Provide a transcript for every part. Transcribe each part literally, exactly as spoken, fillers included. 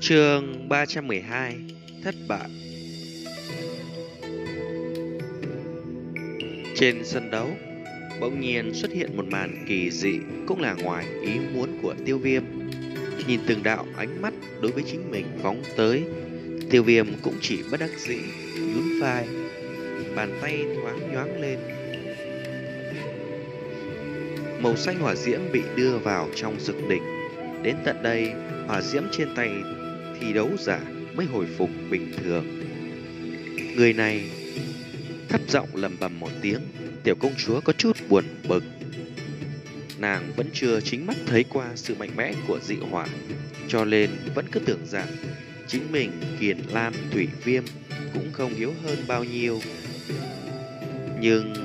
Chương ba trăm mười hai. Thất bại. Trên sân đấu, bỗng nhiên xuất hiện một màn kỳ dị, cũng là ngoài ý muốn của Tiêu Viêm. Nhìn từng đạo ánh mắt đối với chính mình phóng tới, Tiêu Viêm cũng chỉ bất đắc dĩ nhún vai, bàn tay thoáng nhoáng lên. Màu xanh hỏa diễm bị đưa vào trong dực đỉnh. Đến tận đây, hỏa diễm trên tay thi đấu giả mới hồi phục bình thường. Người này thấp giọng lẩm bẩm một tiếng, tiểu công chúa có chút buồn bực. Nàng vẫn chưa chính mắt thấy qua sự mạnh mẽ của dị hỏa, cho nên vẫn cứ tưởng rằng chính mình Kiền Lam Thủy Viêm cũng không yếu hơn bao nhiêu. Nhưng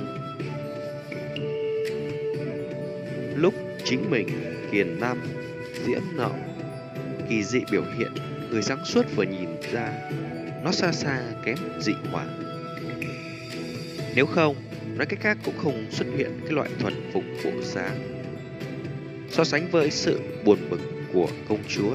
lúc chính mình Kiền Lam Diễm nọ kỳ dị biểu hiện, người sáng suốt vừa nhìn ra nó xa xa kém dị hỏa. Nếu không, nói cách khác cũng không xuất hiện cái loại thuần phục bộ dáng. So sánh với sự buồn bực của công chúa,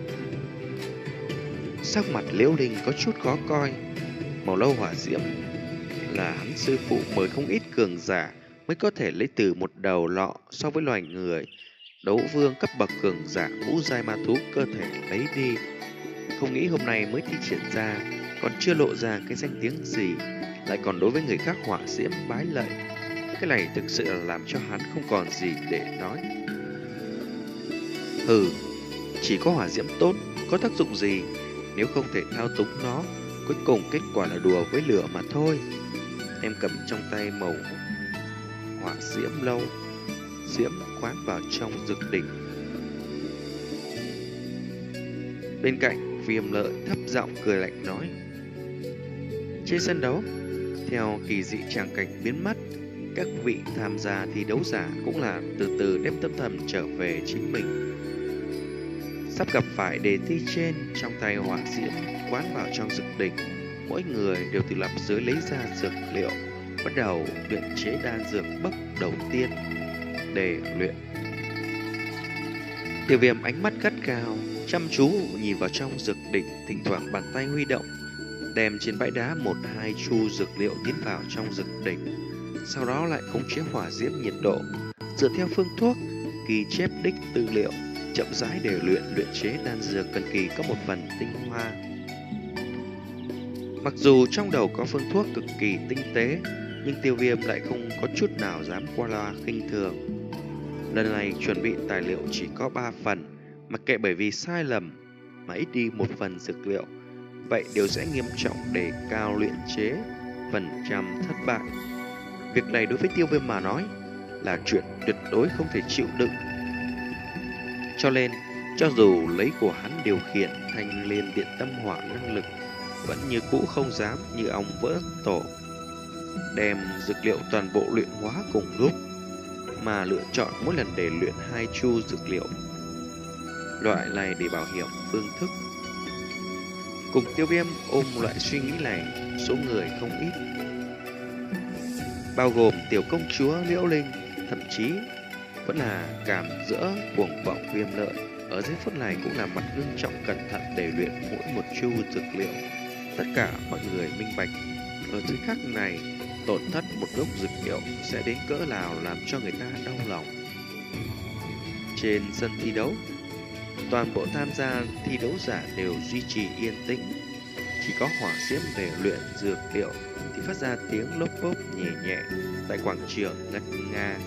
sắc mặt Liễu Linh có chút khó coi. Màu lâu hỏa diễm là hắn sư phụ mời không ít cường giả mới có thể lấy từ một đầu lọ, so với loài người đấu vương cấp bậc cường giả ngũ giai ma thú cơ thể lấy đi. Không nghĩ hôm nay mới thi triển ra, còn chưa lộ ra cái danh tiếng gì, lại còn đối với người khác hỏa diễm bái lạy. Cái này thực sự là làm cho hắn không còn gì để nói. Hừ, chỉ có hỏa diễm tốt có tác dụng gì nếu không thể thao túng nó, cuối cùng kết quả là đùa với lửa mà thôi. Em cầm trong tay màu hỏa diễm lâu diễm quán vào trong dực đỉnh. Bên cạnh Viêm Lợi thấp giọng cười lạnh nói. Trên sân đấu, theo kỳ dị tràng cảnh biến mất, các vị tham gia thi đấu giả cũng là từ từ đem tâm thần trở về chính mình. Sắp gặp phải đề thi trên, trong tay hỏa diễm quán vào trong dực đỉnh, mỗi người đều từ lập dưới lấy ra dược liệu, bắt đầu luyện chế đan dược bước đầu tiên để luyện. Tiêu Viêm ánh mắt gắt gao chăm chú nhìn vào trong dược đỉnh, thỉnh thoảng bàn tay huy động, đem trên bãi đá một hai chu dược liệu tiến vào trong dược đỉnh, sau đó lại khống chế hỏa diễm nhiệt độ, dựa theo phương thuốc ghi chép đích tư liệu, chậm rãi để luyện luyện chế đan dược cần kỳ có một phần tinh hoa. Mặc dù trong đầu có phương thuốc cực kỳ tinh tế, nhưng Tiêu Viêm lại không có chút nào dám qua loa khinh thường. Lần này chuẩn bị tài liệu chỉ có ba phần, mặc kệ bởi vì sai lầm mà ít đi một phần dược liệu, vậy đều sẽ nghiêm trọng đề cao luyện chế phần trăm thất bại. Việc này đối với Tiêu Viêm mà nói là chuyện tuyệt đối không thể chịu đựng. Cho nên, cho dù lấy của hắn điều khiển thanh liên điện tâm hỏa năng lực, vẫn như cũ không dám như ong vỡ tổ đem dược liệu toàn bộ luyện hóa cùng lúc, mà lựa chọn mỗi lần để luyện hai chu dược liệu. Loại này để bảo hiểm phương thức. Cùng Tiêu Viêm ôm loại suy nghĩ này, số người không ít, bao gồm tiểu công chúa Liễu Linh, thậm chí vẫn là cảm giữa cuồng vọng Viêm Lợi. Ở giây phút này cũng là mặt ngưng trọng cẩn thận để luyện mỗi một chu dược liệu. Tất cả mọi người minh bạch, ở dưới khắc này, tổn thất một gốc dược liệu sẽ đến cỡ nào làm cho người ta đau lòng. Trên sân thi đấu, toàn bộ tham gia thi đấu giả đều duy trì yên tĩnh. Chỉ có hỏa diễm để luyện dược liệu thì phát ra tiếng lốp bốp nhẹ nhẹ tại quảng trường ngất ngang.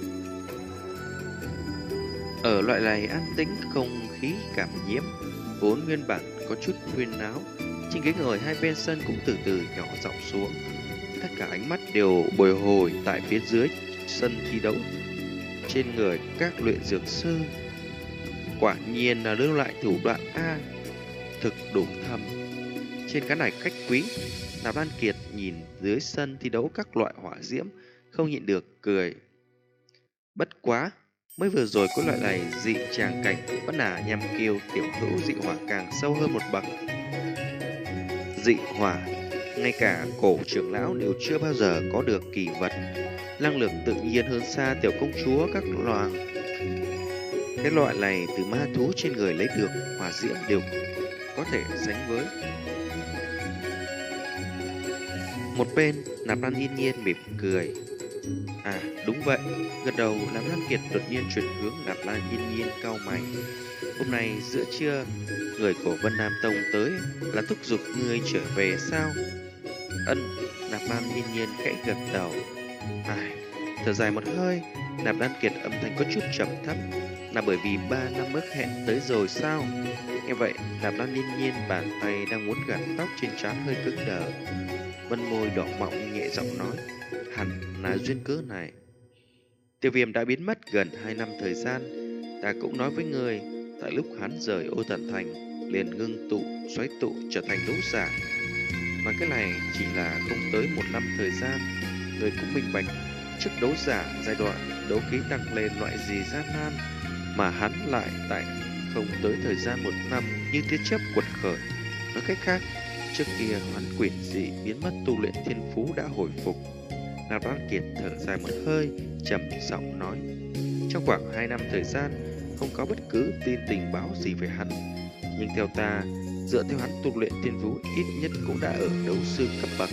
Ở loại này an tĩnh, không khí cảm nhiễm, vốn nguyên bản có chút huyên náo, trên ghế ngồi hai bên sân cũng từ từ nhỏ giọng xuống. Tất cả ánh mắt đều bồi hồi tại phía dưới sân thi đấu, trên người các luyện dược sư. Quả nhiên là lưu lại thủ đoạn A, thực đủ thâm. Trên khán đài khách quý, Nạp Lan Kiệt nhìn dưới sân thi đấu các loại hỏa diễm, không nhịn được cười. Bất quá, mới vừa rồi có loại này dị tràng cảnh, vẫn là nhằm kêu tiểu hữu dị hỏa càng sâu hơn một bậc. Dị hỏa, ngay cả cổ trưởng lão đều chưa bao giờ có được kỳ vật, năng lực tự nhiên hơn xa tiểu công chúa các loài. Cái loại này từ ma thú trên người lấy được hỏa diễm đều có thể sánh với. Một bên, Nạp Lan yên nhiên mỉm cười. À, đúng vậy. Gật đầu, Nạp Lan Kiệt đột nhiên chuyển hướng Nạp Lan yên nhiên cau mày. Hôm nay giữa trưa, người của Vân Nam Tông tới là thúc giục ngươi trở về sao? Ân, Nạp Lan yên nhiên khẽ gật đầu. Ai, thở dài một hơi, Nạp Lan Kiệt âm thanh có chút trầm thấp. Là bởi vì ba năm ước hẹn tới rồi sao? Nghe vậy, Nạp Lan yên nhiên bàn tay đang muốn gạt tóc trên trán hơi cứng đờ. Vân môi đỏ mọng nhẹ giọng nói, hẳn là duyên cớ này. Tiêu Viêm đã biến mất gần hai năm thời gian. Ta cũng nói với người, tại lúc hắn rời Ô Tần Thành, liền ngưng tụ, xoáy tụ trở thành đấu giả. Mà cái này chỉ là không tới một năm thời gian. Người cũng minh bạch, trước đấu giả giai đoạn đấu khí tăng lên loại gì gian nan, mà hắn lại tại không tới thời gian một năm như tia chớp quật khởi. Nói cách khác, trước kia hắn quỷ dị biến mất tu luyện thiên phú đã hồi phục. Nạp Lan Kiệt thở dài một hơi, trầm giọng nói, trong khoảng hai năm thời gian, không có bất cứ tin tình báo gì về hắn. Nhưng theo ta, dựa theo hắn tu luyện thiên phú ít nhất cũng đã ở đấu sư cấp bậc.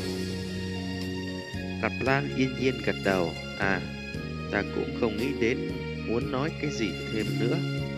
Nạp Lan yên nhiên gật đầu, à, ta cũng không nghĩ đến muốn nói cái gì thêm nữa.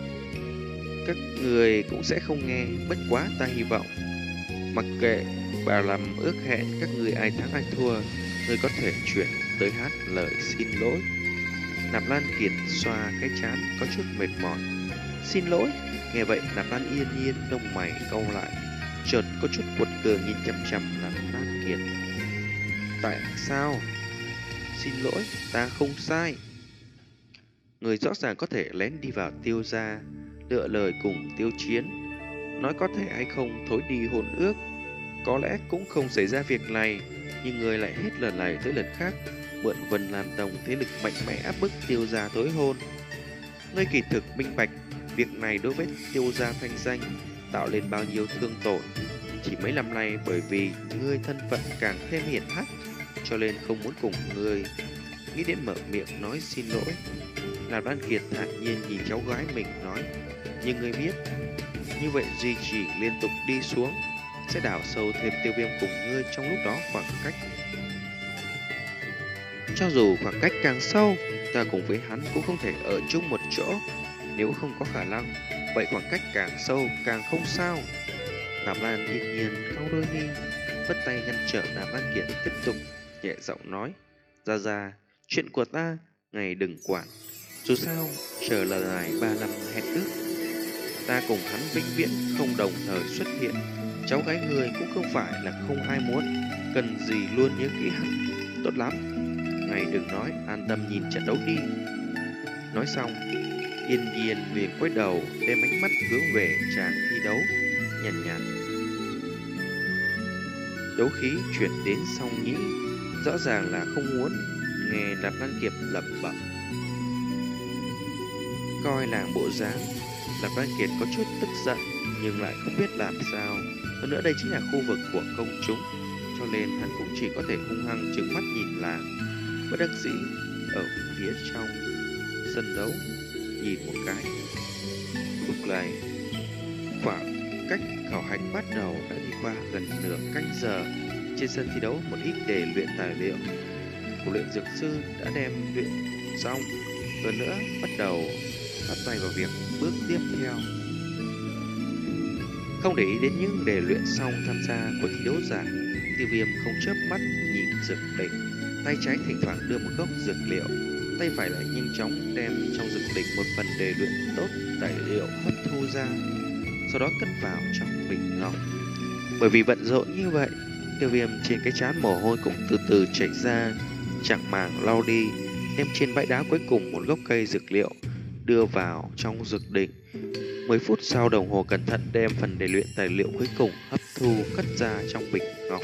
Các người cũng sẽ không nghe, bất quá ta hy vọng. Mặc kệ bà làm ước hẹn các người ai thắng ai thua, người có thể chuyển tới hát lời xin lỗi. Nạp Lan Kiệt xoa cái trán có chút mệt mỏi. Xin lỗi. Nghe vậy Nạp Lan yên nhiên lông mày cau lại, chợt có chút quật cường nhìn chằm chằm Nạp Lan Kiệt. Tại sao? Xin lỗi, ta không sai. Người rõ ràng có thể lén đi vào Tiêu gia, lựa lời cùng Tiêu Chiến, nói có thể hay không thối đi hôn ước. Có lẽ cũng không xảy ra việc này, nhưng người lại hết lần này tới lần khác mượn Vân Nam Tông thế lực mạnh mẽ áp bức Tiêu gia tối hôn. Ngươi kỳ thực minh bạch việc này đối với Tiêu gia thanh danh tạo lên bao nhiêu thương tổn. Chỉ mấy năm nay bởi vì ngươi thân phận càng thêm hiển hách, cho nên không muốn cùng ngươi. Nghĩ đến mở miệng nói xin lỗi, Nạp Lan Kiệt thản nhiên nhìn cháu gái mình nói, nhưng ngươi biết, như vậy duy trì liên tục đi xuống sẽ đào sâu thêm Tiêu Viêm cùng ngươi trong lúc đó khoảng cách. Cho dù khoảng cách càng sâu, ta cùng với hắn cũng không thể ở chung một chỗ. Nếu không có khả năng, vậy khoảng cách càng sâu càng không sao. Nạp Lan yên nhiên cau đôi mi, vất tay ngăn trở Nạp Lan Kiệt tiếp tục, nhẹ giọng nói, ra ra, chuyện của ta, ngài đừng quản. Dù sao, chờ lần này ba năm hẹn ước, ta cùng hắn vĩnh viễn không đồng thời xuất hiện. Cháu gái người cũng không phải là không ai muốn, cần gì luôn nhớ kỹ hắn. Tốt lắm, ngài đừng nói, an tâm nhìn trận đấu đi. Nói xong, yên nhiên liền quay đầu, đem ánh mắt hướng về tràng thi đấu, nhàn nhạt, nhạt. Đấu khí chuyển đến song nhĩ, rõ ràng là không muốn nghe Nạp Lan Kiệt lẩm bẩm. Coi làng bộ dáng, Nạp Lan Kiệt có chút tức giận, nhưng lại không biết làm sao. Hơn nữa đây chính là khu vực của công chúng, cho nên hắn cũng chỉ có thể hung hăng trừng mắt nhìn làng. Bất đắc dĩ ở phía trong sân đấu nhìn một cái. Lúc này khoảng cách khảo hạch bắt đầu đã đi qua gần nửa canh giờ. Trên sân thi đấu một ít đề luyện tài liệu của luyện dược sư đã đem luyện xong. Hơn nữa bắt đầu bắt tay vào việc bước tiếp theo. Không để ý đến những đề luyện xong tham gia của thi đấu giả, Tiêu Viêm không chớp mắt nhìn dược đỉnh, tay trái thỉnh thoảng đưa một gốc dược liệu, tay phải lại nhanh chóng đem trong dược đỉnh một phần đề luyện tốt tài liệu hấp thu ra, sau đó cất vào trong bình ngọc. Bởi vì bận rộn như vậy, Tiêu Viêm trên cái trán mồ hôi cũng từ từ chảy ra, chẳng màng lau đi, đem trên bãi đá cuối cùng một gốc cây dược liệu đưa vào trong dược đỉnh. Mười phút sau đồng hồ cẩn thận đem phần đề luyện tài liệu cuối cùng hấp thu cất ra trong bình ngọc.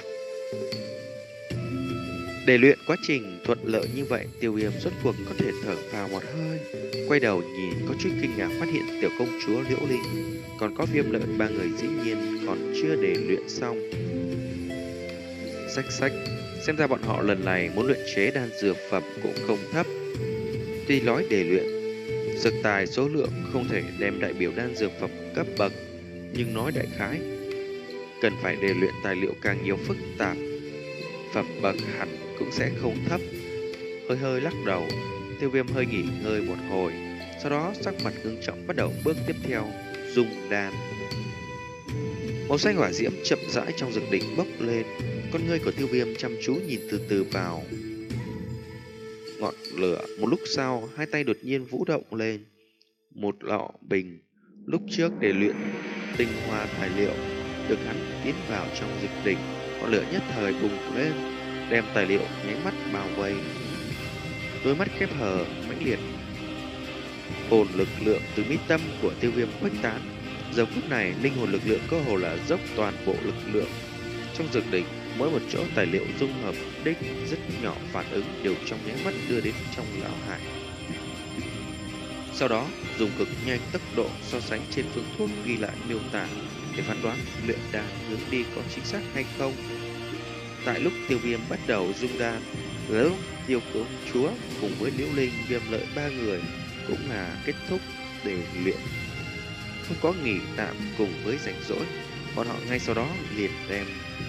Đề luyện quá trình thuận lợi như vậy, Tiêu Viêm rốt cuộc có thể thở vào một hơi, quay đầu nhìn có chút kinh ngạc phát hiện tiểu công chúa Liễu Linh còn có Viêm Lợi ba người dĩ nhiên còn chưa đề luyện xong. Xách xách, xem ra bọn họ lần này muốn luyện chế đan dược phẩm cũng không thấp. Tuy nói đề luyện dược tài số lượng không thể đem đại biểu đan dược phẩm cấp bậc, nhưng nói đại khái cần phải để luyện tài liệu càng nhiều phức tạp, phẩm bậc hẳn cũng sẽ không thấp. Hơi hơi lắc đầu, Tiêu Viêm hơi nghỉ ngơi một hồi, sau đó sắc mặt ngưng trọng bắt đầu bước tiếp theo, dung đan. Màu xanh hỏa diễm chậm rãi trong dược đỉnh bốc lên, con ngươi của Tiêu Viêm chăm chú nhìn từ từ vào ngọn lửa. Một lúc sau, hai tay đột nhiên vũ động lên, một lọ bình lúc trước để luyện tinh hoa tài liệu được hắn tiến vào trong dược đỉnh. Ngọn lửa nhất thời bùng lên, đem tài liệu nháy mắt bao vây. Đôi mắt khép hờ mãnh liệt, hồn lực lượng từ mi tâm của Tiêu Viêm khuếch tán. Giờ phút này, linh hồn lực lượng cơ hồ là dốc toàn bộ lực lượng trong dược đỉnh. Mỗi một chỗ tài liệu dung hợp đích rất nhỏ phản ứng đều trong nháy mắt đưa đến trong lão hải. Sau đó, dùng cực nhanh tốc độ so sánh trên phương thuốc ghi lại miêu tả để phán đoán luyện đan hướng đi có chính xác hay không. Tại lúc Tiêu Viêm bắt đầu dung đan, lúc Tiêu Công Chúa cùng với Liễu Linh, Viêm Lợi ba người cũng là kết thúc để luyện, không có nghỉ tạm cùng với rảnh rỗi. Bọn họ ngay sau đó liền đem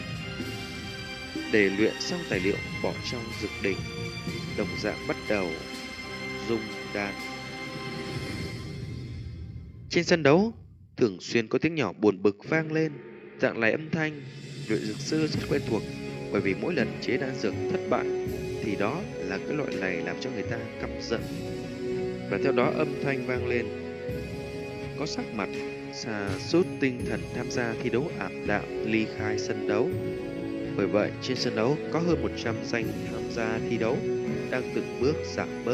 để luyện xong tài liệu bỏ trong dược đỉnh, đồng dạng bắt đầu dung đan. Trên sân đấu, thường xuyên có tiếng nhỏ buồn bực vang lên. Dạng này âm thanh, luyện dược sư rất quen thuộc, bởi vì mỗi lần chế đan dược thất bại, thì đó là cái loại này làm cho người ta căm giận. Và theo đó âm thanh vang lên, có sắc mặt sa sút tinh thần tham gia thi đấu ảm đạm ly khai sân đấu. Bởi vậy, trên sân đấu có hơn một trăm danh tham gia thi đấu đang từng bước giảm bớt.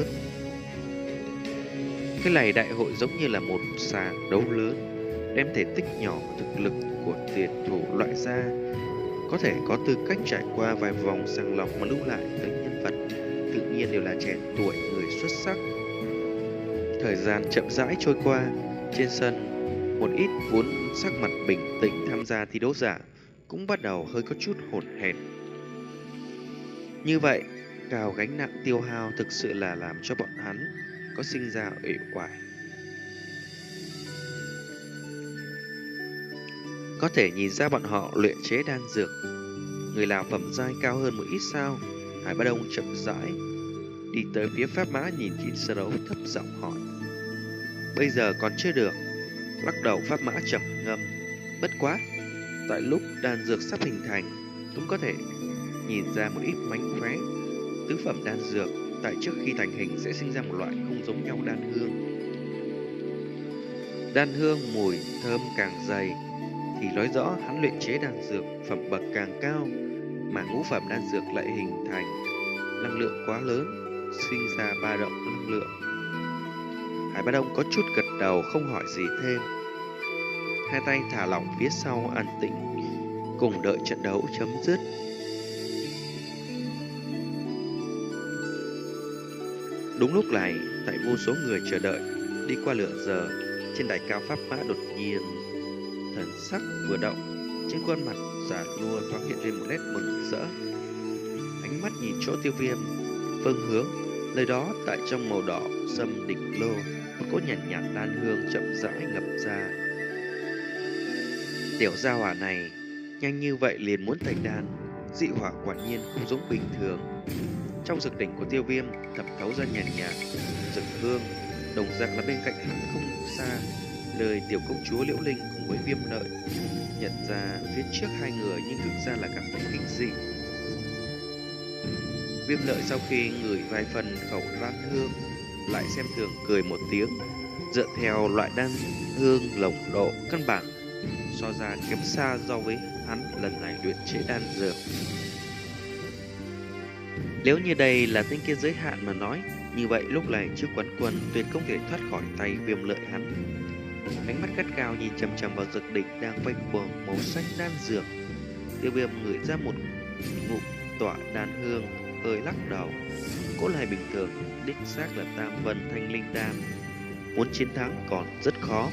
Cái này đại hội giống như là một sàn đấu lớn, đem thể tích nhỏ thực lực của tuyển thủ loại ra, có thể có tư cách trải qua vài vòng sàng lọc mà lưu lại tới nhân vật tự nhiên đều là trẻ tuổi người xuất sắc. Thời gian chậm rãi trôi qua, trên sân một ít vốn sắc mặt bình tĩnh tham gia thi đấu giả cũng bắt đầu hơi có chút hỗn hển. Như vậy, cao gánh nặng tiêu hao thực sự là làm cho bọn hắn có sinh ra uể oải. Có thể nhìn ra bọn họ luyện chế đan dược, người nào phẩm giai cao hơn một ít sao? Hải Bá Đông chậm rãi đi tới phía Pháp Mã, nhìn kỹ sơ đấu thấp giọng hỏi. Bây giờ còn chưa được. Lắc đầu Pháp Mã trầm ngâm. Bất quá, tại lúc đan dược sắp hình thành, cũng có thể nhìn ra một ít mánh khóe. Tứ phẩm đan dược tại trước khi thành hình sẽ sinh ra một loại không giống nhau đan hương. Đan hương mùi thơm càng dày thì nói rõ hắn luyện chế đan dược phẩm bậc càng cao, mà ngũ phẩm đan dược lại hình thành năng lượng quá lớn, sinh ra ba động năng lượng. Hải Bá Đông có chút gật đầu không hỏi gì thêm, hai tay thả lỏng phía sau an tĩnh, cùng đợi trận đấu chấm dứt. Đúng lúc này, tại vô số người chờ đợi đi qua lửa giờ, trên đài cao Pháp Mã đột nhiên thần sắc vừa động, trên khuôn mặt già nua thoáng hiện lên một nét mừng rỡ. Ánh mắt nhìn chỗ Tiêu Viêm, phương hướng nơi đó tại trong màu đỏ sâm đỉnh lô, một cỗ nhàn nhạt, nhạt đan hương chậm rãi ngập ra. Tiểu gia hỏa này nhanh như vậy liền muốn thành đan, dị hỏa quả nhiên không giống bình thường. Trong dược đỉnh của Tiêu Viêm thẩm thấu ra nhàn nhạt dược hương, đồng dạng là bên cạnh hắn không xa, nơi tiểu công chúa Liễu Linh cùng với Viêm Lợi nhận ra phía trước hai người, nhưng thực ra là cảm thấy kinh dị. Viêm Lợi sau khi ngửi vài phần khẩu lan hương, lại xem thường cười một tiếng. Dựa theo loại đan hương lồng độ, căn bản so ra kém xa so với hắn lần này luyện chế đan dược. Nếu như đây là tinh kiên giới hạn mà nói, như vậy lúc này trước quán quân tuyệt không thể thoát khỏi tay Viêm Lợi hắn. Ánh mắt gắt cao nhìn chằm chằm vào dược đỉnh đang vây quanh màu xanh đan dược. Tiêu Viêm ngửi ra một ngụm tỏa đan hương, hơi lắc đầu. Cỗ này bình thường, đích xác là tam vân thanh linh đan, muốn chiến thắng còn rất khó,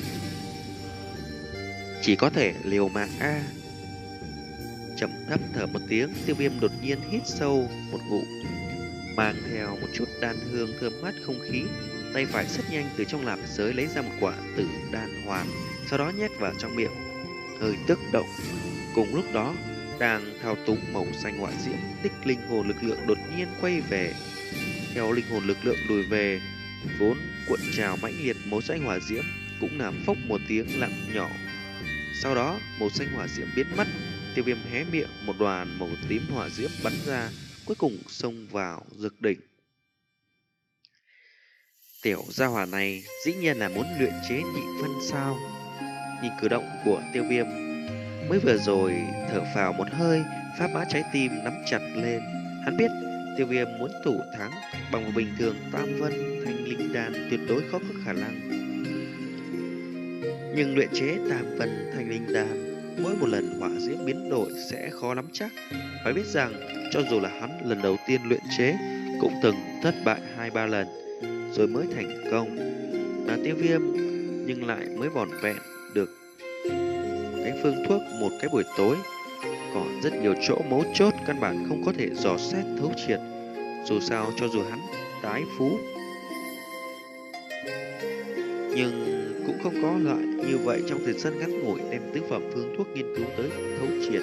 chỉ có thể liều mạng a. Trầm thấp thở một tiếng, Tiêu Viêm đột nhiên hít sâu một ngụm, mang theo một chút đan hương thơm mát không khí. Tay phải rất nhanh từ trong lạp giới lấy ra một quả tử đan hoàn, sau đó nhét vào trong miệng. hơi tức động. Cùng lúc đó, đang thao túng màu xanh hỏa diễm, đích linh hồn lực lượng đột nhiên quay về. Theo linh hồn lực lượng lùi về, vốn cuộn trào mãnh liệt màu xanh hỏa diễm cũng làm phốc một tiếng lặng nhỏ. Sau đó, màu xanh hỏa diễm biến mất, Tiêu Viêm hé miệng, một đoàn màu tím hỏa diễm bắn ra, cuối cùng xông vào dược đỉnh. Tiểu gia hỏa này dĩ nhiên là muốn luyện chế nhị phân sao? Nhìn cử động của Tiêu Viêm, mới vừa rồi thở phào một hơi, pháp mã trái tim nắm chặt lên. Hắn biết Tiêu Viêm muốn thủ thắng bằng một bình thường tam vân thanh linh đan tuyệt đối khó có khả năng. Nhưng luyện chế tam vân thanh linh đan, mỗi một lần hỏa diễm biến đổi sẽ khó lắm chắc. Phải biết rằng cho dù là hắn lần đầu tiên luyện chế cũng từng thất bại hai ba lần rồi mới thành công. Là Tiêu Viêm nhưng lại mới vỏn vẹn được cái phương thuốc một cái buổi tối, còn rất nhiều chỗ mấu chốt căn bản không có thể dò xét thấu triệt. Dù sao cho dù hắn tái phú, nhưng cũng không có loại như vậy trong thời gian ngắn ngủi đem tứ phẩm phương thuốc nghiên cứu tới thấu triệt.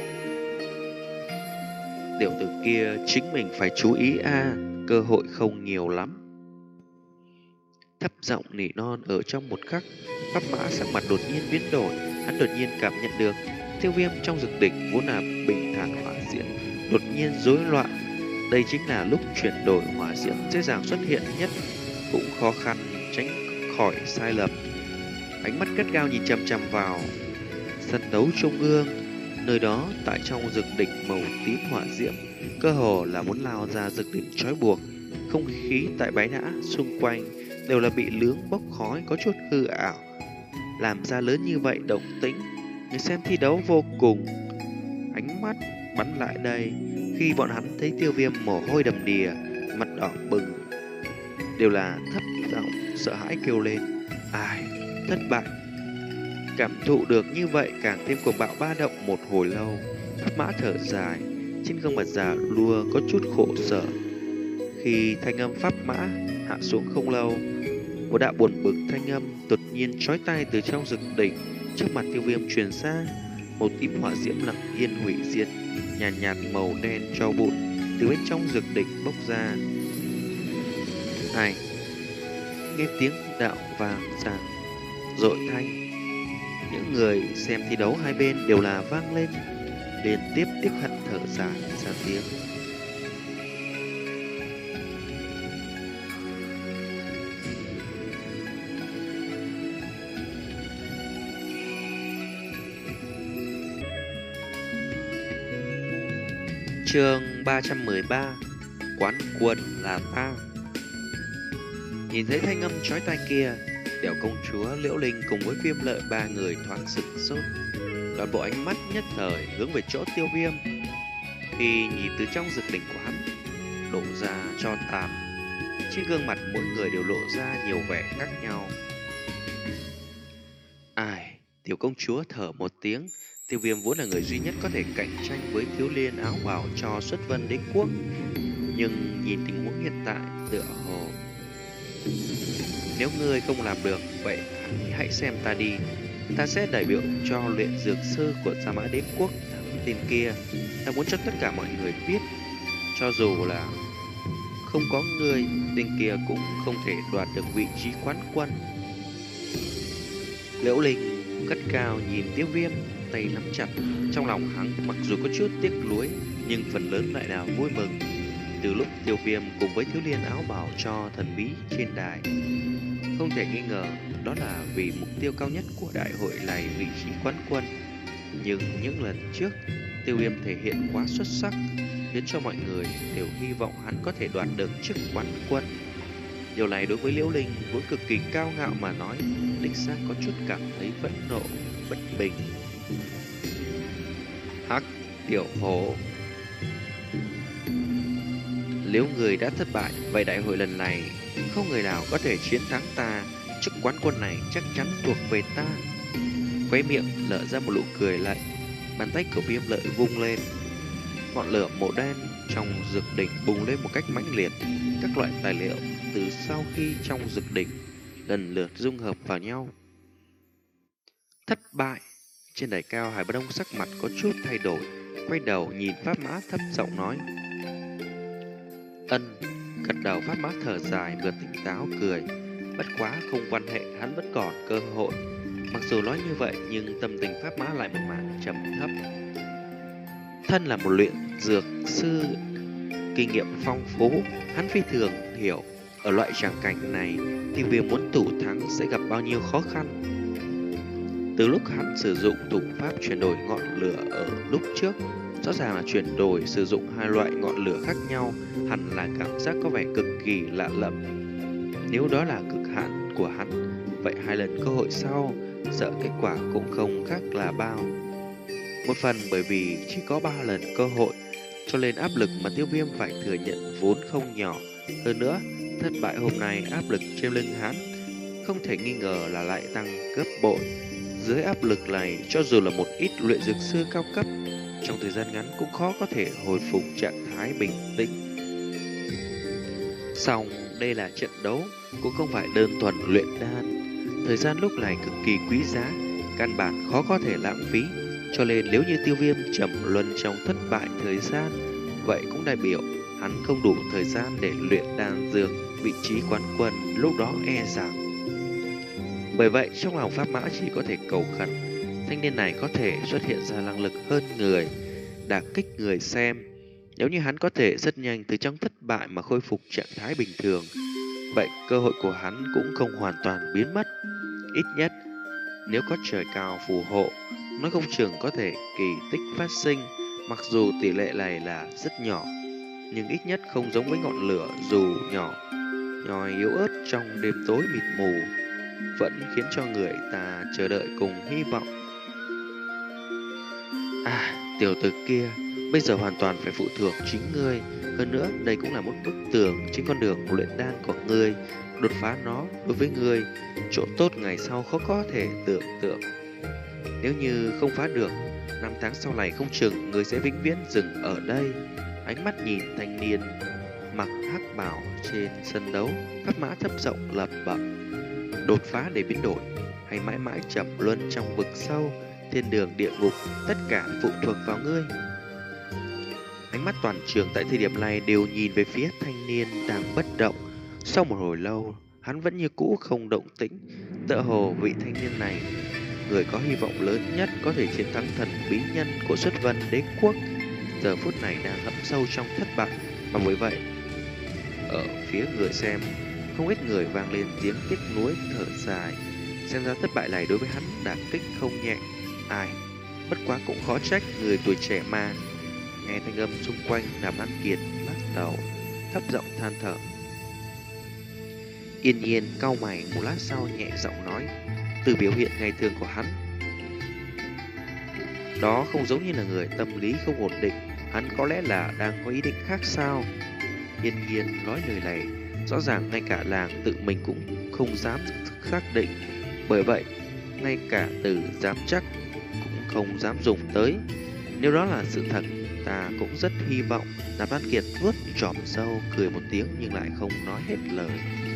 Tiểu tử kia chính mình phải chú ý a, à, cơ hội không nhiều lắm. Thấp giọng nỉ non ở trong một khắc, pháp mã sắc mặt đột nhiên biến đổi. Hắn đột nhiên cảm nhận được Tiêu Viêm trong dược đỉnh vốn là bình thản hỏa diễm đột nhiên rối loạn. Đây chính là lúc chuyển đổi hỏa diễm dễ dàng xuất hiện nhất, cũng khó khăn tránh khỏi sai lầm. Ánh mắt gắt gao nhìn chằm chằm vào sân đấu trung ương, nơi đó tại trong dược đỉnh màu tím hỏa diễm, cơ hồ là muốn lao ra dược đỉnh trói buộc. Không khí tại bãi đá xung quanh đều là bị lướng bốc khói, có chút hư ảo, làm ra lớn như vậy động tĩnh. Người xem thi đấu vô cùng ánh mắt bắn lại đây. Khi bọn hắn thấy Tiêu Viêm mồ hôi đầm đìa, mặt đỏ bừng, đều là thấp giọng sợ hãi kêu lên: ai, thất bại. Cảm thụ được như vậy càng thêm cuồng bạo ba động một hồi lâu. Pháp mã thở dài, trên gương mặt già lua có chút khổ sở. Khi thanh âm pháp mã hạ xuống không lâu, một đạo buồn bực thanh âm đột nhiên chói tai từ trong rừng đỉnh trước mặt Tiêu Viêm truyền ra. Màu tím hỏa diễm lặng yên hủy diệt, nhàn nhạt, nhạt màu đen cho bụi từ bên trong rực đỉnh bốc ra. Ai? Nghe tiếng đạo vàng ràng dội thanh, những người xem thi đấu hai bên đều là vang lên liên tiếp tiếc hận thở dài ra tiếng. Chương ba trăm mười ba. Quán quân là ta. Nhìn thấy thanh âm chói tai kia, Tiểu công chúa Liễu Linh cùng với Viêm Lợi ba người thoáng sửng sốt. Toàn bộ ánh mắt nhất thời hướng về chỗ Tiêu Viêm. Khi nhìn từ trong dược đỉnh của hắn lộ ra cho tàn, trên gương mặt mỗi người đều lộ ra nhiều vẻ khác nhau. Ai? Tiểu công chúa thở một tiếng. Tiêu Viêm vốn là người duy nhất có thể cạnh tranh với Thiếu Liên áo bào cho xuất vân đế quốc, nhưng nhìn tình huống hiện tại tựa hồ, nếu ngươi không làm được, vậy hãy xem ta đi. Ta sẽ đại biểu cho luyện dược sư của Gia Mã Đế quốc thắng tên kia. Ta muốn cho tất cả mọi người biết, cho dù là không có ngươi, tên kia cũng không thể đoạt được vị trí quán quân. Liễu Linh cất cao nhìn Tiêu Viêm, tay nắm chặt. Trong lòng hắn mặc dù có chút tiếc nuối, nhưng phần lớn lại là vui mừng. Từ lúc Tiêu Viêm cùng với Thiếu Liên áo bào cho thần bí trên đài, không thể nghi ngờ đó là vì mục tiêu cao nhất của đại hội là vị trí quán quân. Nhưng những lần trước Tiêu Viêm thể hiện quá xuất sắc, khiến cho mọi người đều hy vọng hắn có thể đoạt được chức quán quân. Điều này đối với Liễu Linh vốn cực kỳ cao ngạo mà nói, đích xác có chút cảm thấy phẫn nộ, bất bình. Hắc, tiểu hổ, nếu người đã thất bại, vậy đại hội lần này không người nào có thể chiến thắng ta. Chức quán quân này chắc chắn thuộc về ta. Khóe miệng nở ra một nụ cười lạnh, bàn tay của Viêm Lợi vung lên, ngọn lửa màu đen trong dược đỉnh bùng lên một cách mãnh liệt. Các loại tài liệu từ sau khi trong dược đỉnh lần lượt dung hợp vào nhau. Thất bại. Trên đài cao, Hải Bất Đông sắc mặt có chút thay đổi, quay đầu nhìn Pháp Mã thấp giọng nói: Ân. Gật đầu, Pháp Mã thở dài vừa tỉnh táo cười. Bất quá không quan hệ, hắn vẫn còn cơ hội. Mặc dù nói như vậy nhưng tâm tình Pháp Mã lại một mảng trầm thấp. Thân là một luyện dược sư kinh nghiệm phong phú, hắn phi thường hiểu ở loại tràng cảnh này thì việc muốn thủ thắng sẽ gặp bao nhiêu khó khăn. Từ lúc hắn sử dụng thủ pháp chuyển đổi ngọn lửa ở lúc trước, rõ ràng là chuyển đổi sử dụng hai loại ngọn lửa khác nhau, hẳn là cảm giác có vẻ cực kỳ lạ lẫm. Nếu đó là cực hạn của hắn, vậy hai lần cơ hội sau, sợ kết quả cũng không khác là bao. Một phần bởi vì chỉ có ba lần cơ hội, cho nên áp lực mà Tiêu Viêm phải thừa nhận vốn không nhỏ. Hơn nữa, thất bại hôm nay áp lực trên lưng hắn không thể nghi ngờ là lại tăng gấp bội. Dưới áp lực này, cho dù là một ít luyện dược sư cao cấp, trong thời gian ngắn cũng khó có thể hồi phục trạng thái bình tĩnh. Song đây là trận đấu, cũng không phải đơn thuần luyện đan. Thời gian lúc này cực kỳ quý giá, căn bản khó có thể lãng phí. Cho nên nếu như Tiêu Viêm trầm luân trong thất bại thời gian, vậy cũng đại biểu hắn không đủ thời gian để luyện đan dược, vị trí quán quân lúc đó e rằng. Bởi vậy trong lòng Pháp Mã chỉ có thể cầu khẩn thanh niên này có thể xuất hiện ra năng lực hơn người, đả kích người xem. Nếu như hắn có thể rất nhanh từ trong thất bại mà khôi phục trạng thái bình thường, vậy cơ hội của hắn cũng không hoàn toàn biến mất. Ít nhất nếu có trời cao phù hộ, nó không chừng có thể kỳ tích phát sinh. Mặc dù tỷ lệ này là rất nhỏ, nhưng ít nhất không giống với ngọn lửa dù nhỏ nhoi yếu ớt trong đêm tối mịt mù, vẫn khiến cho người ta chờ đợi cùng hy vọng. À, tiểu tử kia, bây giờ hoàn toàn phải phụ thuộc chính ngươi. Hơn nữa, đây cũng là một bức tường trên con đường luyện đan của ngươi. Đột phá nó đối với ngươi, chỗ tốt ngày sau khó có thể tưởng tượng. Nếu như không phá được, năm tháng sau này không chừng ngươi sẽ vĩnh viễn dừng ở đây. Ánh mắt nhìn thanh niên mặc hắc bào trên sân đấu, Pháp Mã thấp giọng lẩm bẩm: đột phá để biến đổi, hay mãi mãi trầm luân trong vực sâu, thiên đường địa ngục, tất cả phụ thuộc vào ngươi. Ánh mắt toàn trường tại thời điểm này đều nhìn về phía thanh niên đang bất động. Sau một hồi lâu, hắn vẫn như cũ không động tĩnh. Tựa hồ vị thanh niên này, người có hy vọng lớn nhất có thể chiến thắng thần bí nhân của Xuất Vân Đế Quốc, giờ phút này đang ngậm sâu trong thất bại. Mà bởi vậy, ở phía người xem, không ít người vang lên tiếng tiếc nuối thở dài. Xem ra thất bại này đối với hắn đả kích không nhẹ. Ai, bất quá cũng khó trách người tuổi trẻ mà. Nghe thanh âm xung quanh, Đàm An Kiệt lắc đầu, thấp giọng than thở. Yên Nhiên cau mày một lát sau nhẹ giọng nói, từ biểu hiện ngày thường của hắn, đó không giống như là người tâm lý không ổn định. Hắn có lẽ là đang có ý định khác sao? Yên Nhiên nói lời này, rõ ràng ngay cả làng tự mình cũng không dám xác định. Bởi vậy, ngay cả từ dám chắc cũng không dám dùng tới. Nếu đó là sự thật, ta cũng rất hy vọng. Đàm An Kiệt vuốt chòm râu cười một tiếng nhưng lại không nói hết lời.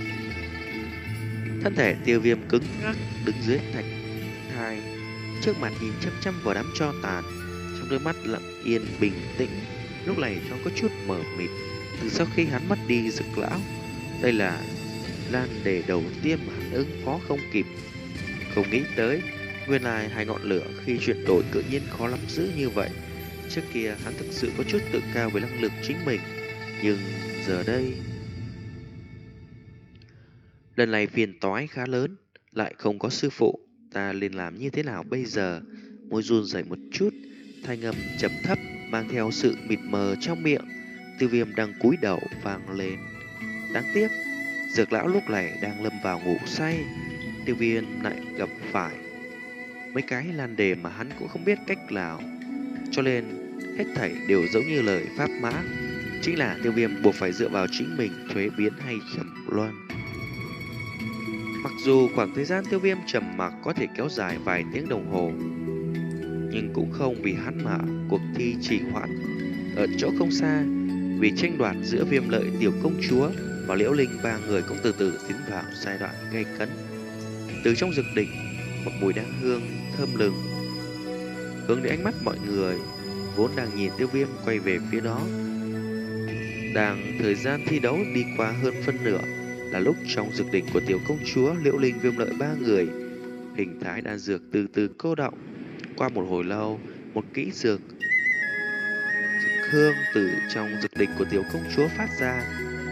Thân thể Tiêu Viêm cứng ngắc đứng dưới thạch thai, trước mặt nhìn chăm chăm vào đám tro tàn, trong đôi mắt lặng yên bình tĩnh, lúc này nó có chút mờ mịt. Từ sau khi hắn mất đi Dực Lão, đây là lan đề đầu tiên mà hắn ứng phó không kịp. Không nghĩ tới, nguyên lai hai ngọn lửa khi chuyển đổi tự nhiên khó lắm giữ như vậy. Trước kia hắn thực sự có chút tự cao với năng lực chính mình, nhưng giờ đây, lần này phiền toái khá lớn, lại không có sư phụ, ta nên làm như thế nào bây giờ? Môi run rẩy một chút, thanh âm trầm thấp mang theo sự mịt mờ trong miệng. Tiêu Viêm đang cúi đầu vang lên. Đáng tiếc, Dược Lão lúc này đang lâm vào ngủ say. Tiêu Viêm lại gặp phải mấy cái lan đề mà hắn cũng không biết cách nào, cho nên hết thảy đều giống như lời Pháp Mã, chính là Tiêu Viêm buộc phải dựa vào chính mình thuế biến hay trầm luân. Mặc dù khoảng thời gian Tiêu Viêm trầm mặc có thể kéo dài vài tiếng đồng hồ, nhưng cũng không vì hắn mà cuộc thi trì hoãn. Ở chỗ không xa, vì tranh đoạt giữa Viêm Lợi tiểu công chúa và Liễu Linh, ba người cũng từ từ tiến vào giai đoạn gay cấn. Từ trong dược đỉnh, một mùi đan hương thơm lừng hướng đến ánh mắt mọi người vốn đang nhìn Tiêu Viêm quay về phía đó. Đang thời gian thi đấu đi qua hơn phân nửa là lúc trong dược đỉnh của tiểu công chúa, Liễu Linh, Viêm Lợi ba người, hình thái đan dược từ từ cô đọng. Qua một hồi lâu, một kỹ dược dược hương từ trong dược đỉnh của tiểu công chúa phát ra.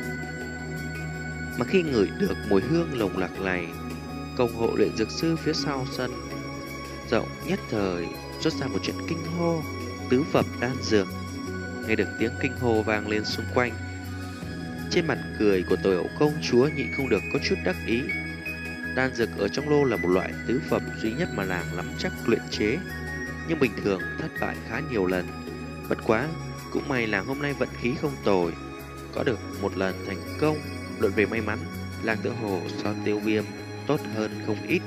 Mà khi ngửi được mùi hương lồng lặc này, công hộ luyện dược sư phía sau sân rộng nhất thời xuất ra một trận kinh hô tứ phẩm đan dược. Nghe được tiếng kinh hô vang lên xung quanh, trên mặt cười của tiểu công chúa nhịn không được có chút đắc ý. Đan dược ở trong lô là một loại tứ phẩm duy nhất mà nàng nắm chắc luyện chế, nhưng bình thường thất bại khá nhiều lần. Bất quá, cũng may là hôm nay vận khí không tồi, có được một lần thành công. Luận về may mắn, Lang Tự Hồ so Tiêu Viêm tốt hơn không ít.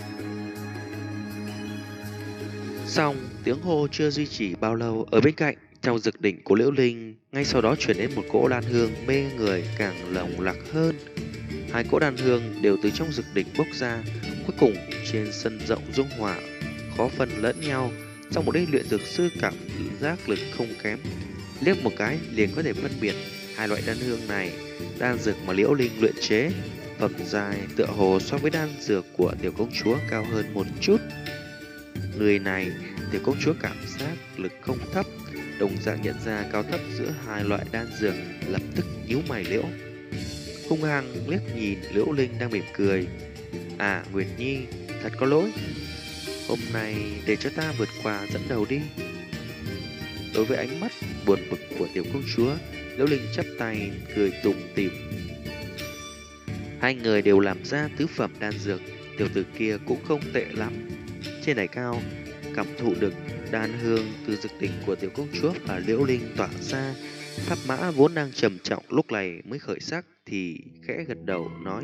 Xong, tiếng hô chưa duy trì bao lâu, ở bên cạnh trong dược đỉnh của Liễu Linh, ngay sau đó truyền đến một cỗ đan hương mê người càng lồng lặc hơn. Hai cỗ đan hương đều từ trong dược đỉnh bốc ra, cuối cùng trên sân rộng dung hòa, khó phân lẫn nhau. Trong một đêm luyện dược sư cảm giác lực không kém, liếc một cái liền có thể phân biệt hai loại đan hương này. Đan dược mà Liễu Linh luyện chế phẩm dài tựa hồ so với đan dược của tiểu công chúa cao hơn một chút. Người này, tiểu công chúa cảm giác lực không thấp, đồng dạng nhận ra cao thấp giữa hai loại đan dược, lập tức nhíu mày liễu. Hung hăng liếc nhìn Liễu Linh đang mỉm cười. À, Nguyệt Nhi, thật có lỗi. Hôm nay để cho ta vượt qua dẫn đầu đi. Đối với ánh mắt buồn bực của tiểu công chúa, Liễu Linh chắp tay cười tủm tỉm. Hai người đều làm ra tứ phẩm đan dược, tiểu tử kia cũng không tệ lắm. Trên đài cao, cảm thụ được đan hương từ dược đỉnh của tiểu công chúa và Liễu Linh tỏa ra, Pháp Mã vốn đang trầm trọng lúc này mới khởi sắc thì khẽ gật đầu nói: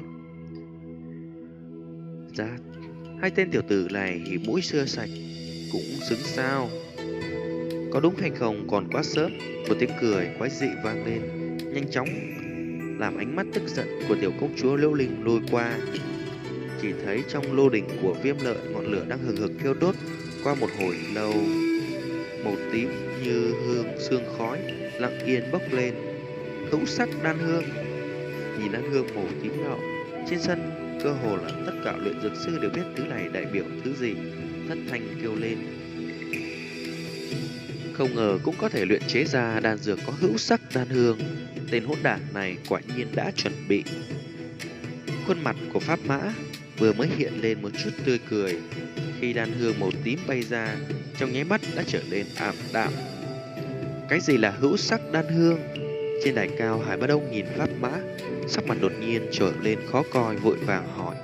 Dạ, hai tên tiểu tử này thì mũi xưa sạch, cũng xứng sao. Có đúng hay không còn quá sớm. Một tiếng cười quái dị vang lên, nhanh chóng làm ánh mắt tức giận của tiểu công chúa Liễu Linh lôi qua. Chỉ thấy trong lô đỉnh của Viêm Lợi, ngọn lửa đang hừng hực thiêu đốt. Qua một hồi lâu, màu tím như hương sương khói lặng yên bốc lên. Hữu sắc đan hương. Nhìn đan hương màu tím nọ trên sân, cơ hồ là tất cả luyện dược sư đều biết thứ này đại biểu thứ gì, thất thanh kêu lên. Không ngờ cũng có thể luyện chế ra đan dược có hữu sắc đan hương. Tên hỗn đản này quả nhiên đã chuẩn bị. Khuôn mặt của Pháp Mã vừa mới hiện lên một chút tươi cười, khi đan hương màu tím bay ra, trong nháy mắt đã trở nên ảm đạm. Cái gì là hữu sắc đan hương? Trên đài cao, Hải Bá Đông nhìn Pháp Mã, sắc mặt đột nhiên trở lên khó coi, vội vàng hỏi.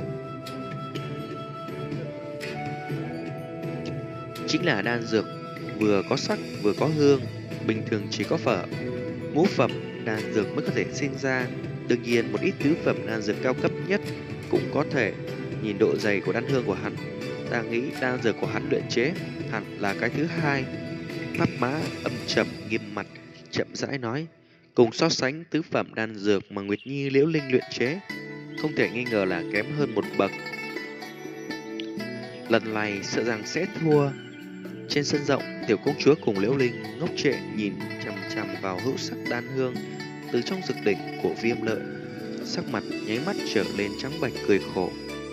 Chính là đan dược vừa có sắc vừa có hương, bình thường chỉ có phở ngũ phẩm đan dược mới có thể sinh ra. Đương nhiên một ít tứ phẩm đan dược cao cấp nhất cũng có thể. Nhìn độ dày của đan hương của hắn, ta nghĩ đan dược của hắn luyện chế hẳn là cái thứ hai. Pháp Mã âm trầm nghiêm mặt, chậm rãi nói. Cùng so sánh tứ phẩm đan dược mà Nguyệt Nhi, Liễu Linh luyện chế, không thể nghi ngờ là kém hơn một bậc. Lần này sợ rằng sẽ thua. Trên sân rộng, tiểu công chúa cùng Liễu Linh ngốc trệ nhìn chằm chằm vào hữu sắc đan hương từ trong dược đỉnh của Viêm Lợi, sắc mặt nháy mắt trở lên trắng bệch cười khổ.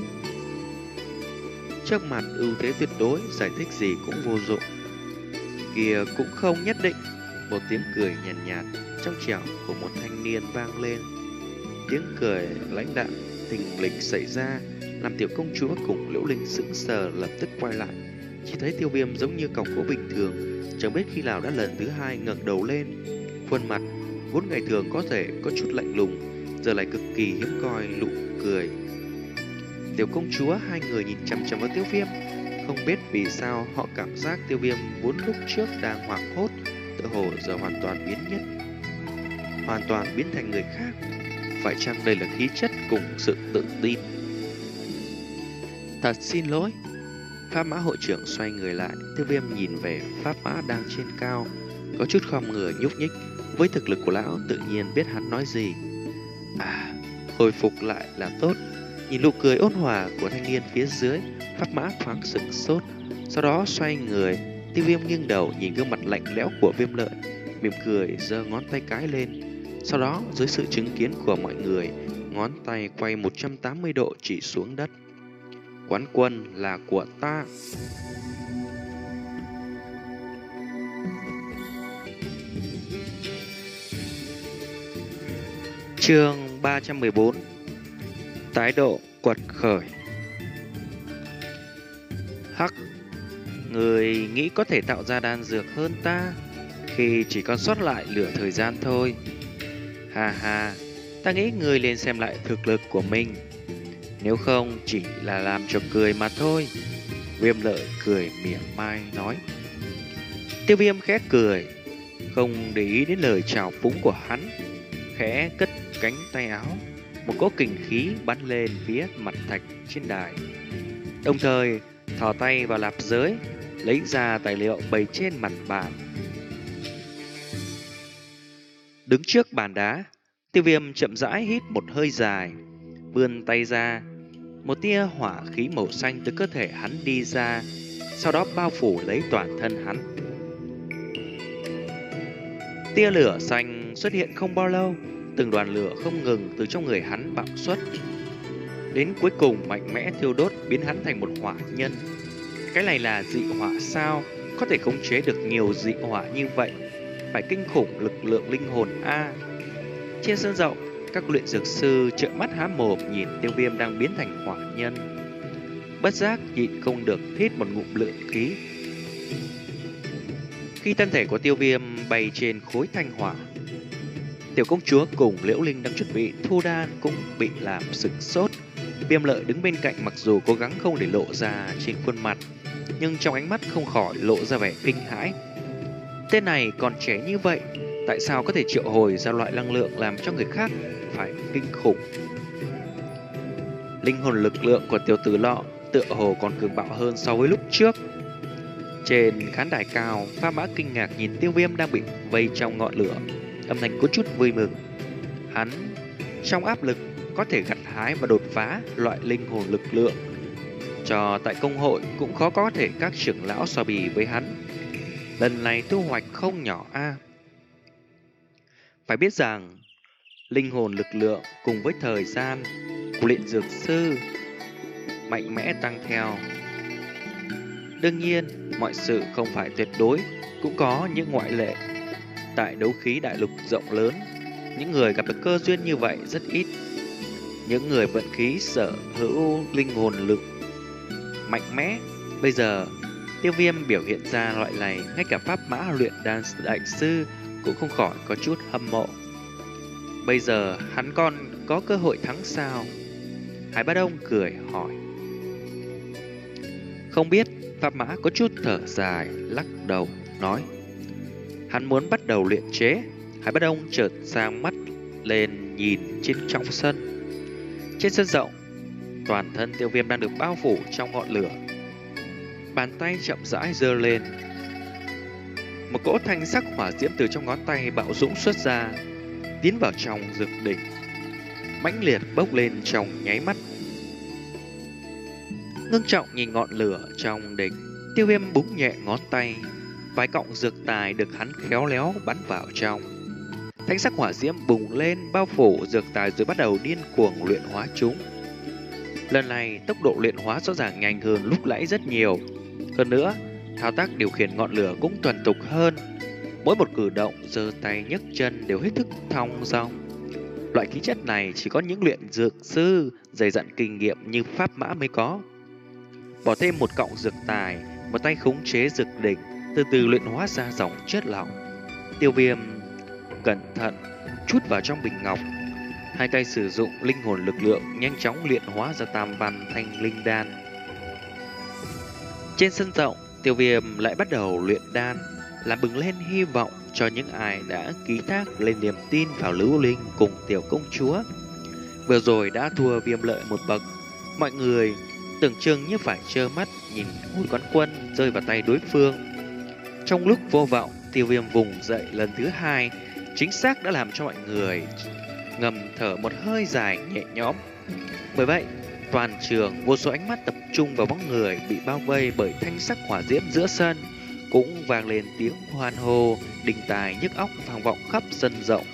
Trước mặt ưu thế tuyệt đối, giải thích gì cũng vô dụng. Kìa cũng không nhất định. Một tiếng cười nhàn nhạt, nhạt trong trẻo của một thanh niên vang lên. Tiếng cười lãnh đạm thình lình xảy ra, làm tiểu công chúa cùng Liễu Linh sững sờ, lập tức quay lại. Chỉ thấy Tiêu Viêm giống như cọc gỗ bình thường, chẳng biết khi nào đã lần thứ hai ngẩng đầu lên. Khuôn mặt vốn ngày thường có thể có chút lạnh lùng, giờ lại cực kỳ hiếm coi nụ cười. Tiểu công chúa hai người nhìn chằm chằm vào Tiêu Viêm, không biết vì sao họ cảm giác Tiêu Viêm vốn lúc trước đang hoảng hốt, tựa hồ giờ hoàn toàn biến nhất, hoàn toàn biến thành người khác. Phải chăng đây là khí chất cùng sự tự tin? Thật xin lỗi. Pháp Mã hội trưởng xoay người lại, Tiêu Viêm nhìn về Pháp Mã đang trên cao, có chút khom người nhúc nhích. Với thực lực của lão tự nhiên biết hắn nói gì. À, hồi phục lại là tốt. Nhìn nụ cười ôn hòa của thanh niên phía dưới, Pháp Mã thoáng sửng sốt, sau đó xoay người Tiêu Viêm nghiêng đầu nhìn gương mặt lạnh lẽo của Viêm Lợi, mỉm cười giơ ngón tay cái lên. Sau đó, dưới sự chứng kiến của mọi người, ngón tay quay một trăm tám mươi độ chỉ xuống đất. Quán quân là của ta. Chương ba trăm mười bốn. Tái độ quật khởi. Hắc, người nghĩ có thể tạo ra đan dược hơn ta khi chỉ còn sót lại lửa thời gian thôi. Hà hà, ta nghĩ người nên xem lại thực lực của mình. Nếu không chỉ là làm cho cười mà thôi. Viêm Lợi cười mỉa mai nói. Tiêu Viêm khẽ cười, không để ý đến lời chào phúng của hắn, khẽ cất cánh tay áo, một cỗ kình khí bắn lên phía mặt thạch trên đài. Đồng thời thò tay vào lạp giới, lấy ra tài liệu bày trên mặt bàn. Đứng trước bàn đá, Tiêu Viêm chậm rãi hít một hơi dài, vươn tay ra, một tia hỏa khí màu xanh từ cơ thể hắn đi ra, sau đó bao phủ lấy toàn thân hắn. Tia lửa xanh xuất hiện không bao lâu, từng đoàn lửa không ngừng từ trong người hắn bạo xuất, đến cuối cùng mạnh mẽ thiêu đốt, biến hắn thành một hỏa nhân. Cái này là dị hỏa sao? Có thể khống chế được nhiều dị hỏa như vậy, phải kinh khủng lực lượng linh hồn a. Trên sân rộng, các luyện dược sư trợn mắt há mồm nhìn Tiêu Viêm đang biến thành hỏa nhân, bất giác nhịn không được hít một ngụm lượng khí. Khi thân thể của Tiêu Viêm bay trên khối thanh hỏa, tiểu công chúa cùng Liễu Linh đang chuẩn bị thu đan cũng bị làm sửng sốt. Viêm Lợi đứng bên cạnh, mặc dù cố gắng không để lộ ra trên khuôn mặt, nhưng trong ánh mắt không khỏi lộ ra vẻ kinh hãi. Tên này còn trẻ như vậy, tại sao có thể triệu hồi ra loại năng lượng làm cho người khác phải kinh khủng? Linh hồn lực lượng của tiểu tử lọ tựa hồ còn cường bạo hơn so với lúc trước. Trên khán đài cao, Pha Mã kinh ngạc nhìn Tiêu Viêm đang bị vây trong ngọn lửa, âm thanh có chút vui mừng. Hắn trong áp lực có thể gặt hái và đột phá loại linh hồn lực lượng, cho tại công hội cũng khó có thể các trưởng lão so bì với hắn. Lần này thu hoạch không nhỏ a. À. Phải biết rằng linh hồn lực lượng cùng với thời gian của luyện dược sư mạnh mẽ tăng theo. Đương nhiên, mọi sự không phải tuyệt đối, cũng có những ngoại lệ. Tại đấu khí đại lục rộng lớn, những người gặp được cơ duyên như vậy rất ít. Những người vận khí sở hữu linh hồn lực mạnh mẽ. Bây giờ, Tiêu Viêm biểu hiện ra loại này, ngay cả Pháp Mã luyện đan đại sư cũng không khỏi có chút hâm mộ. Bây giờ hắn còn có cơ hội thắng sao? Hải Bá Đông cười hỏi. Không biết. Pháp Mã có chút thở dài, lắc đầu, nói. Hắn muốn bắt đầu luyện chế. Hải Bá Đông chợt sang mắt lên nhìn trên trọng sân. Trên sân rộng, toàn thân Tiêu Viêm đang được bao phủ trong ngọn lửa. Bàn tay chậm rãi giơ lên. Một cỗ thanh sắc hỏa diễm từ trong ngón tay bạo dũng xuất ra, tiến vào trong dược đỉnh, mãnh liệt bốc lên trong nháy mắt. Ngưng trọng nhìn ngọn lửa trong đỉnh, Tiêu Viêm búng nhẹ ngón tay, vài cọng dược tài được hắn khéo léo bắn vào trong. Thanh sắc hỏa diễm bùng lên bao phủ dược tài rồi bắt đầu điên cuồng luyện hóa chúng. Lần này tốc độ luyện hóa rõ ràng nhanh hơn lúc nãy rất nhiều. Hơn nữa, thao tác điều khiển ngọn lửa cũng thuần thục hơn. Mỗi một cử động giơ tay nhấc chân đều hết sức thong dong. Loại khí chất này chỉ có những luyện dược sư dày dặn kinh nghiệm như Pháp Mã mới có. Bỏ thêm một cọng dược tài, một tay khống chế dược đỉnh, từ từ luyện hóa ra dòng chất lỏng. Tiêu Viêm cẩn thận chút vào trong bình ngọc, hai tay sử dụng linh hồn lực lượng nhanh chóng luyện hóa ra tam văn thanh linh đan. Trên sân rộng, Tiêu Viêm lại bắt đầu luyện đan, làm bừng lên hy vọng cho những ai đã ký thác lên niềm tin vào Lưu Linh cùng tiểu công chúa. Vừa rồi đã thua Viêm Lợi một bậc, mọi người tưởng chừng như phải trơ mắt nhìn ngôi quán quân rơi vào tay đối phương. Trong lúc vô vọng, Tiêu Viêm vùng dậy lần thứ hai, chính xác đã làm cho mọi người ngầm thở một hơi dài nhẹ nhõm. Bởi vậy, toàn trường vô số ánh mắt tập trung vào bóng người bị bao vây bởi thanh sắc hỏa diễm giữa sân, cũng vang lên tiếng hoan hô, đình tài nhức óc vang vọng khắp sân rộng.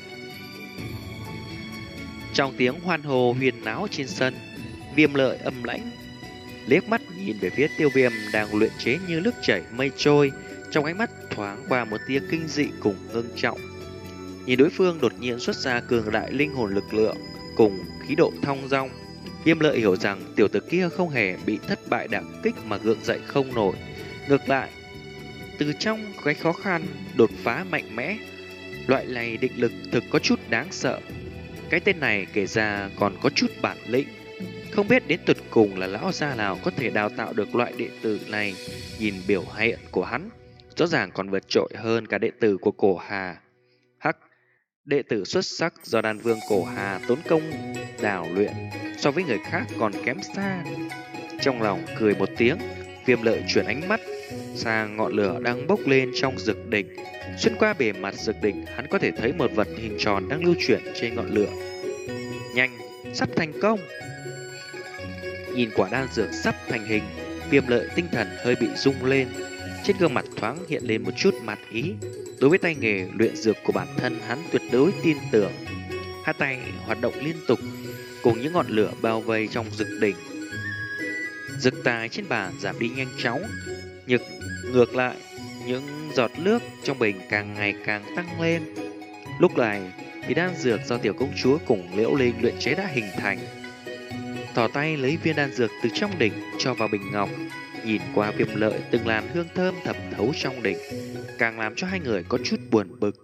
Trong tiếng hoan hô huyên náo trên sân, Viêm Lợi âm lãnh liếc mắt nhìn về phía Tiêu Viêm đang luyện chế như nước chảy mây trôi, trong ánh mắt thoáng qua một tia kinh dị cùng ngưng trọng. Nhìn đối phương đột nhiên xuất ra cường đại linh hồn lực lượng cùng khí độ thong dong, Viêm Lợi hiểu rằng tiểu tử kia không hề bị thất bại đả kích mà gượng dậy không nổi. Ngược lại, từ trong cái khó khăn đột phá mạnh mẽ, loại này định lực thực có chút đáng sợ. Cái tên này kể ra còn có chút bản lĩnh. Không biết đến tuyệt cùng là lão gia nào có thể đào tạo được loại đệ tử này. Nhìn biểu hiện của hắn, rõ ràng còn vượt trội hơn cả đệ tử của Cổ Hà. Hắc, đệ tử xuất sắc do đan vương Cổ Hà tốn công đào luyện, so với người khác còn kém xa. Trong lòng cười một tiếng, Viêm Lợi chuyển ánh mắt sang ngọn lửa đang bốc lên trong dược đỉnh. Xuyên qua bề mặt dược đỉnh, hắn có thể thấy một vật hình tròn đang lưu chuyển trên ngọn lửa. Nhanh, sắp thành công. Nhìn quả đan dược sắp thành hình, Viêm Lợi tinh thần hơi bị rung lên. Trên gương mặt thoáng hiện lên một chút mặt ý. Đối với tay nghề luyện dược của bản thân, hắn tuyệt đối tin tưởng. Hai tay hoạt động liên tục, cùng những ngọn lửa bao vây trong dược đỉnh. Dược tài trên bàn giảm đi nhanh chóng, nhưng ngược lại, những giọt nước trong bình càng ngày càng tăng lên. Lúc này thì đan dược do tiểu công chúa cùng Liễu Linh luyện chế đã hình thành. Thỏ tay lấy viên đan dược từ trong đỉnh cho vào bình ngọc, nhìn qua Viêm Lợi từng làn hương thơm thẩm thấu trong đỉnh, càng làm cho hai người có chút buồn bực.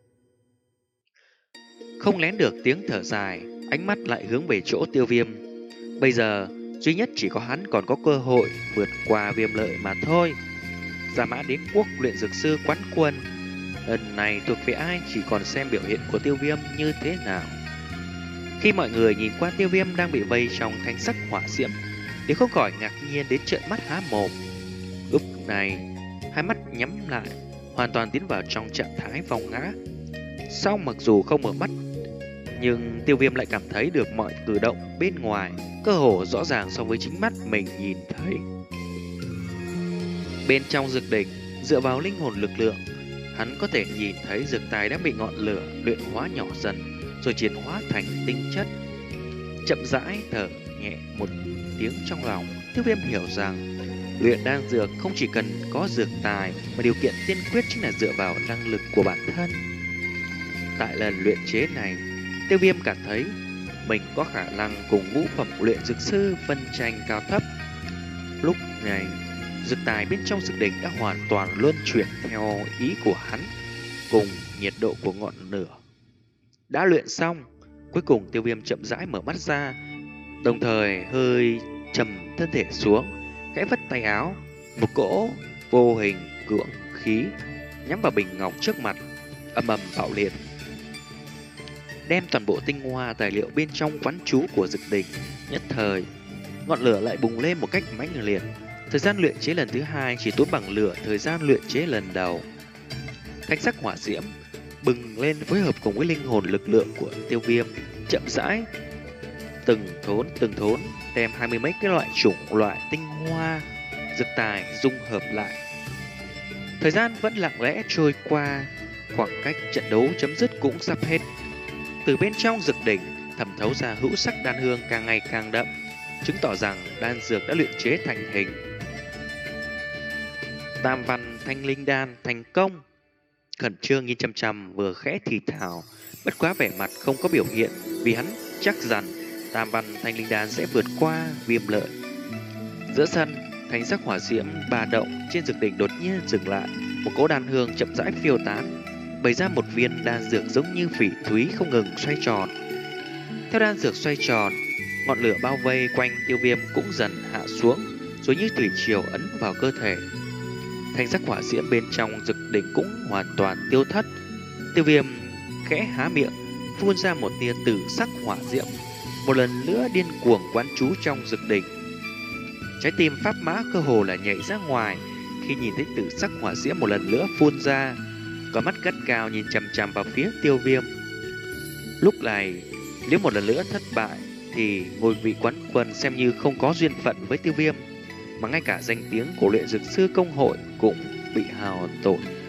Không lén được tiếng thở dài, ánh mắt lại hướng về chỗ Tiêu Viêm. Bây giờ duy nhất chỉ có hắn còn có cơ hội vượt qua Viêm Lợi mà thôi. Giả Mã Đế Quốc luyện dược sư quán quân, lần này thuộc về ai chỉ còn xem biểu hiện của Tiêu Viêm như thế nào. Khi mọi người nhìn qua Tiêu Viêm đang bị vây trong thanh sắc hỏa diễm thì không khỏi ngạc nhiên đến trợn mắt há mồm. Lúc này hai mắt nhắm lại, hoàn toàn tiến vào trong trạng thái vòng ngã. Sau mặc dù không mở mắt, nhưng Tiêu Viêm lại cảm thấy được mọi cử động bên ngoài cơ hồ rõ ràng so với chính mắt mình nhìn thấy. Bên trong dược đỉnh, dựa vào linh hồn lực lượng, hắn có thể nhìn thấy dược tài đã bị ngọn lửa luyện hóa nhỏ dần, rồi chuyển hóa thành tinh chất. Chậm rãi thở nhẹ một tiếng trong lòng, Tiêu Viêm hiểu rằng luyện đan dược không chỉ cần có dược tài, mà điều kiện tiên quyết chính là dựa vào năng lực của bản thân. Tại lần luyện chế này, Tiêu Viêm cảm thấy mình có khả năng cùng ngũ phẩm luyện dược sư phân tranh cao thấp. Lúc này, dược tài bên trong dược đỉnh đã hoàn toàn luân chuyển theo ý của hắn, cùng nhiệt độ của ngọn lửa. Đã luyện xong, cuối cùng Tiêu Viêm chậm rãi mở mắt ra, đồng thời hơi trầm thân thể xuống, khẽ vất tay áo, một cỗ vô hình cưỡng khí nhắm vào bình ngọc trước mặt, ầm ầm bạo liệt, đem toàn bộ tinh hoa tài liệu bên trong quán chú của dược đỉnh. Nhất thời, ngọn lửa lại bùng lên một cách mãnh liệt. Thời gian luyện chế lần thứ hai chỉ tốn bằng lửa thời gian luyện chế lần đầu. Thanh sắc hỏa diễm bừng lên phối hợp cùng với linh hồn lực lượng của Tiêu Viêm, chậm rãi từng thốn từng thốn đem hai mươi mấy cái loại chủng loại tinh hoa dược tài dung hợp lại. Thời gian vẫn lặng lẽ trôi qua, khoảng cách trận đấu chấm dứt cũng sắp hết. Từ bên trong dược đỉnh thẩm thấu ra hữu sắc đan hương càng ngày càng đậm, chứng tỏ rằng đan dược đã luyện chế thành hình. Tam văn thanh linh đan thành công. Khẩn trương nhìn chăm chăm vừa khẽ thì thào, bất quá vẻ mặt không có biểu hiện, vì hắn chắc rằng tam văn thanh linh đan sẽ vượt qua Viêm Lợi. Giữa sân, thanh sắc hỏa diễm ba động trên dược đỉnh đột nhiên dừng lại, một cỗ đan hương chậm rãi phiêu tán, bày ra một viên đan dược giống như phỉ thúy không ngừng xoay tròn. Theo đan dược xoay tròn, ngọn lửa bao vây quanh Tiêu Viêm cũng dần hạ xuống, rồi như thủy triều ấn vào cơ thể. Thanh sắc hỏa diễm bên trong dược đỉnh cũng hoàn toàn tiêu thất. Tiêu Viêm khẽ há miệng, phun ra một tia tử sắc hỏa diễm, một lần nữa điên cuồng quán trú trong dược đỉnh. Trái tim pháp mã cơ hồ là nhảy ra ngoài khi nhìn thấy tử sắc hỏa diễm một lần nữa phun ra, có mắt gắt cao nhìn chằm chằm vào phía Tiêu Viêm. Lúc này, nếu một lần nữa thất bại thì ngôi vị quán quân xem như không có duyên phận với Tiêu Viêm, mà ngay cả danh tiếng của luyện dược sư công hội cũng bị hao tổn